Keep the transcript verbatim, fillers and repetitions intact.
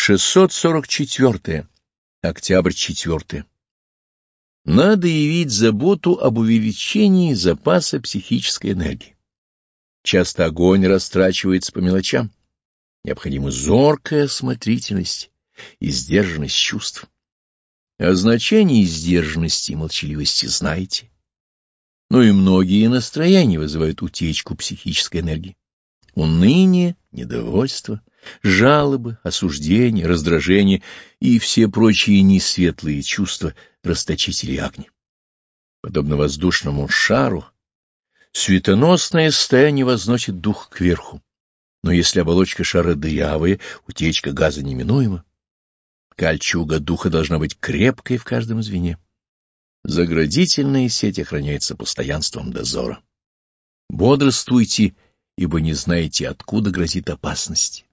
шестьсот сорок четвёртое. Октябрь четвёртое. Надо явить заботу об увеличении запаса психической энергии. Часто огонь растрачивается по мелочам. Необходима зоркая осмотрительность и сдержанность чувств. О значении сдержанности и молчаливости знаете. Но и многие настроения вызывают утечку психической энергии. Уныние, недовольство, жалобы, осуждение, раздражение и все прочие несветлые чувства расточителей огня. Подобно воздушному шару, светоносное состояние возносит дух кверху. Но если оболочка шара дырявая, утечка газа неминуема. Кольчуга духа должна быть крепкой в каждом звене. Заградительная сеть охраняется постоянством дозора. Бодрствуйте, ибо не знаете, откуда грозит опасность.